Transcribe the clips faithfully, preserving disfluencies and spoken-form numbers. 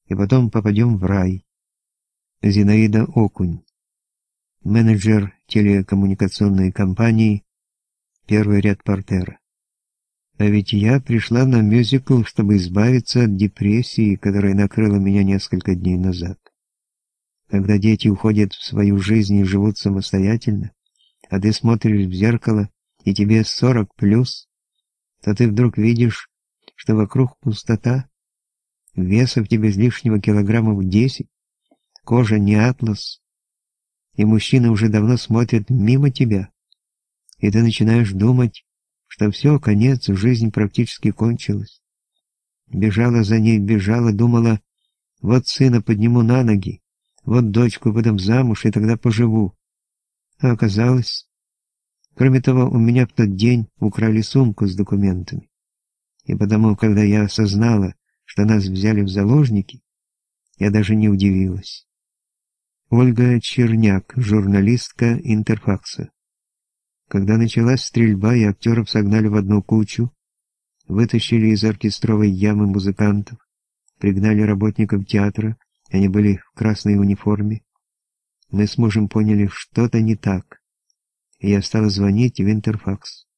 и потом попадем в рай. Зинаида Окунь, менеджер телекоммуникационной компании, первый ряд портера. А ведь я пришла на мюзикл, чтобы избавиться от депрессии, которая накрыла меня несколько дней назад. Когда дети уходят в свою жизнь и живут самостоятельно, а ты смотришь в зеркало, и тебе сорок плюс, то ты вдруг видишь, что вокруг пустота, веса в тебе лишнего килограммов десять, кожа не атлас, и мужчина уже давно смотрит мимо тебя, и ты начинаешь думать, что все, конец, жизнь практически кончилась. Бежала за ней, бежала, думала, вот сына подниму на ноги, вот дочку выдам замуж, и тогда поживу. А оказалось... Кроме того, у меня в тот день украли сумку с документами. И потому, когда я осознала, что нас взяли в заложники, я даже не удивилась. Ольга Черняк, журналистка Интерфакса. Когда началась стрельба и актеров согнали в одну кучу, вытащили из оркестровой ямы музыкантов, пригнали работников театра, они были в красной униформе, мы с мужем поняли, что-то не так. И я стала звонить в Интерфакс.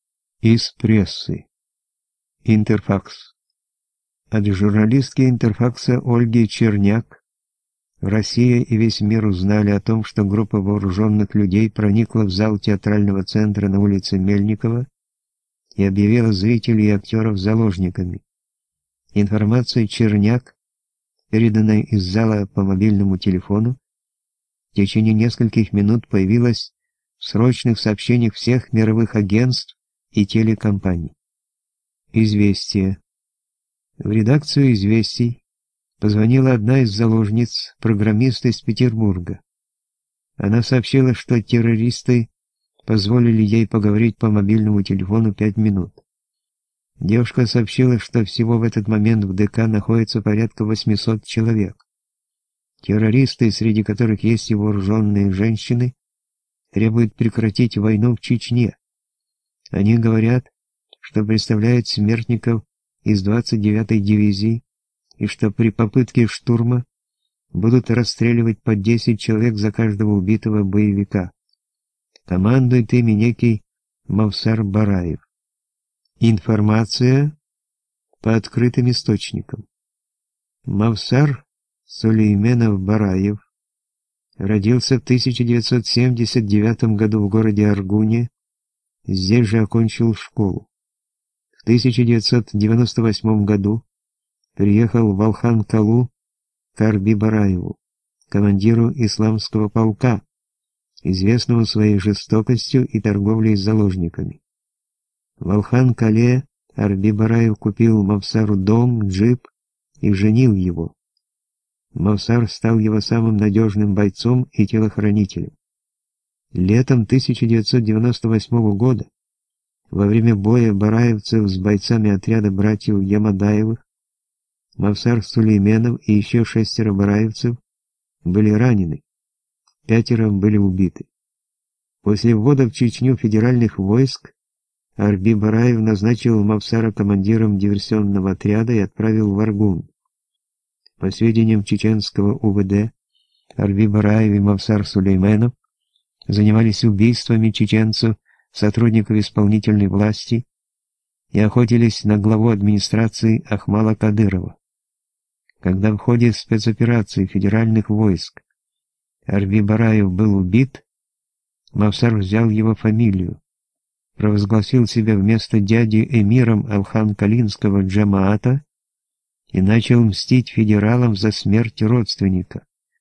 Из прессы. Интерфакс. От журналистки Интерфакса Ольги Черняк Россия и весь мир узнали о том, что группа вооруженных людей проникла в зал театрального центра на улице Мельникова и объявила зрителей и актеров заложниками. Информация Черняк, переданная из зала по мобильному телефону, в течение нескольких минут появилась в срочных сообщениях всех мировых агентств и телекомпаний. Известие. В редакцию «Известий» позвонила одна из заложниц, программист из Петербурга. Она сообщила, что террористы позволили ей поговорить по мобильному телефону пять минут. Девушка сообщила, что всего в этот момент в ДК находится порядка восьмисот человек. Террористы, среди которых есть и вооруженные женщины, требуют прекратить войну в Чечне. Они говорят, что представляют смертников из двадцать девятой дивизии, и что при попытке штурма будут расстреливать по десять человек за каждого убитого боевика. Командует ими некий Мавсар Бараев. Информация по открытым источникам. Мавсар Сулейменов Бараев родился в тысяча девятьсот семьдесят девятом году в городе Аргуне, здесь же окончил школу. В тысяча девятьсот девяносто восьмом году приехал в Алхан-Калу к Арби Бараеву, командиру исламского полка, известного своей жестокостью и торговлей с заложниками. В Алхан-Кале Арби Бараев купил Мавсару дом, джип и женил его. Мавсар стал его самым надежным бойцом и телохранителем. Летом тысяча девятьсот девяносто восьмого года, во время боя бараевцев с бойцами отряда братьев Ямадаевых, Мавсар Сулейменов и еще шестеро бараевцев были ранены, пятеро были убиты. После ввода в Чечню федеральных войск Арби Бараев назначил Мавсара командиром диверсионного отряда и отправил в Аргун. По сведениям чеченского УВД, Арби Бараев и Мавсар Сулейменов занимались убийствами чеченцев, сотрудников исполнительной власти, и охотились на главу администрации Ахмала Кадырова. Когда в ходе спецоперации федеральных войск Арби Бараев был убит, Мавсар взял его фамилию, провозгласил себя вместо дяди эмиром Алхан-Калинского джамаата и начал мстить федералам за смерть родственника.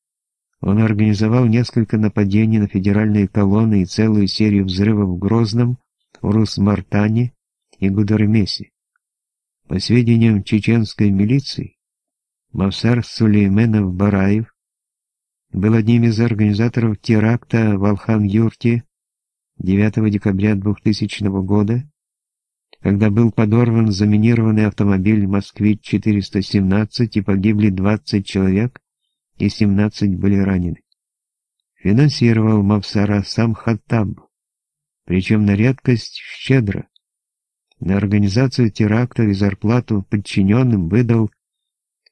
Он организовал несколько нападений на федеральные колонны и целую серию взрывов в Грозном, Урус-Мартане и Гудермесе. По сведениям чеченской милиции, Мавсар Сулейменов Бараев был одним из организаторов теракта в Алхан-Юрте девятого декабря двухтысячного года, когда был подорван заминированный автомобиль «Москвич четыреста семнадцать» и погибли двадцать человек, и семнадцать были ранены. Финансировал Мавсара сам Хаттаб, причем на редкость щедро. На организацию терактов и зарплату подчиненным выдал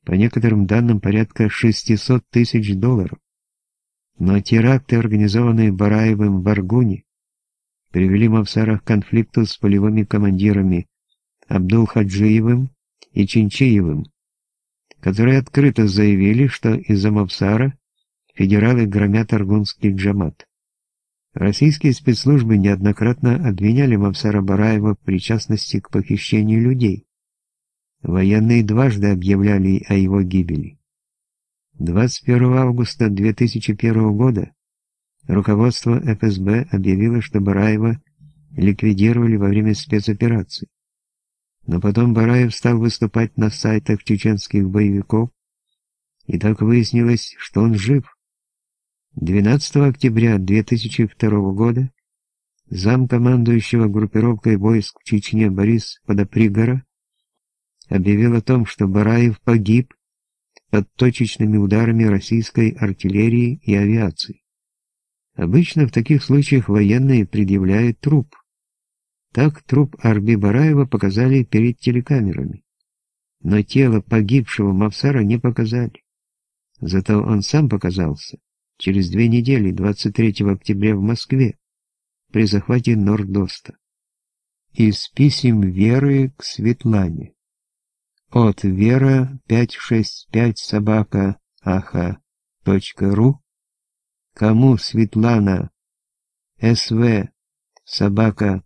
по некоторым данным порядка шестисот тысяч долларов. Но теракты, организованные Бараевым в Аргуне, привели Мавсара к конфликту с полевыми командирами Абдул-Хаджиевым и Чинчиевым, которые открыто заявили, что из-за Мавсара федералы громят аргунский джамат. Российские спецслужбы неоднократно обвиняли Мавсара Бараева в причастности к похищению людей. Военные дважды объявляли о его гибели. двадцать первого августа две тысячи первого года руководство эф эс бэ объявило, что Бараева ликвидировали во время спецоперации. Но потом Бараев стал выступать на сайтах чеченских боевиков, и так выяснилось, что он жив. двенадцатого октября две тысячи второго года замкомандующего группировкой войск в Чечне Борис Подопригора объявил о том, что Бараев погиб под точечными ударами российской артиллерии и авиации. Обычно в таких случаях военные предъявляют труп. Так труп Арби Бараева показали перед телекамерами. Но тело погибшего Мавсара не показали. Зато он сам показался через две недели, двадцать третьего октября в Москве, при захвате Нордоста. Из писем Веры к Светлане. От Вера пятьсот шестьдесят пять собака аха точка ру. Кому Светлана св собака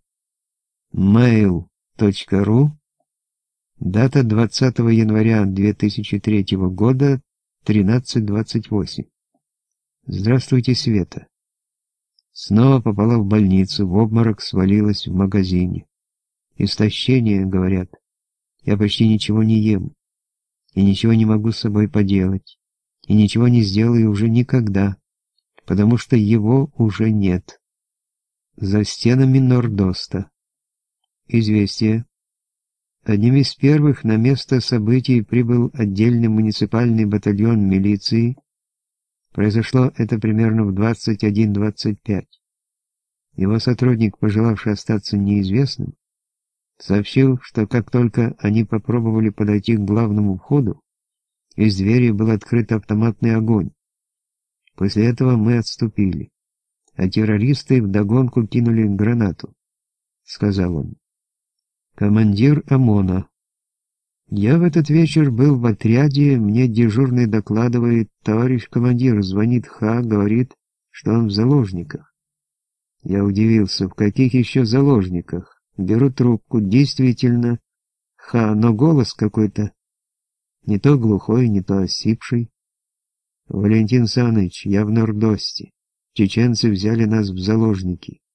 mail точка ру. Дата двадцатого января две тысячи третьего года, тринадцать двадцать восемь. Здравствуйте, Света. Снова попала в больницу, в обморок свалилась в магазине. Истощение, говорят. Я почти ничего не ем. И ничего не могу с собой поделать. И ничего не сделаю уже никогда, потому что его уже нет. За стенами Нордоста. Известие. Одним из первых на место событий прибыл отдельный муниципальный батальон милиции. Произошло это примерно в двадцать один двадцать пять. Его сотрудник, пожелавший остаться неизвестным, сообщил, что как только они попробовали подойти к главному входу, из двери был открыт автоматный огонь. После этого мы отступили, а террористы вдогонку кинули гранату, сказал он. Командир ОМОНа. Я в этот вечер был в отряде, мне дежурный докладывает, товарищ командир, звонит Ха, говорит, что он в заложниках. Я удивился, в каких еще заложниках? Беру трубку, действительно, Ха, но голос какой-то не то глухой, не то осипший. Валентин Саныч, я в Нордосте. Чеченцы взяли нас в заложники.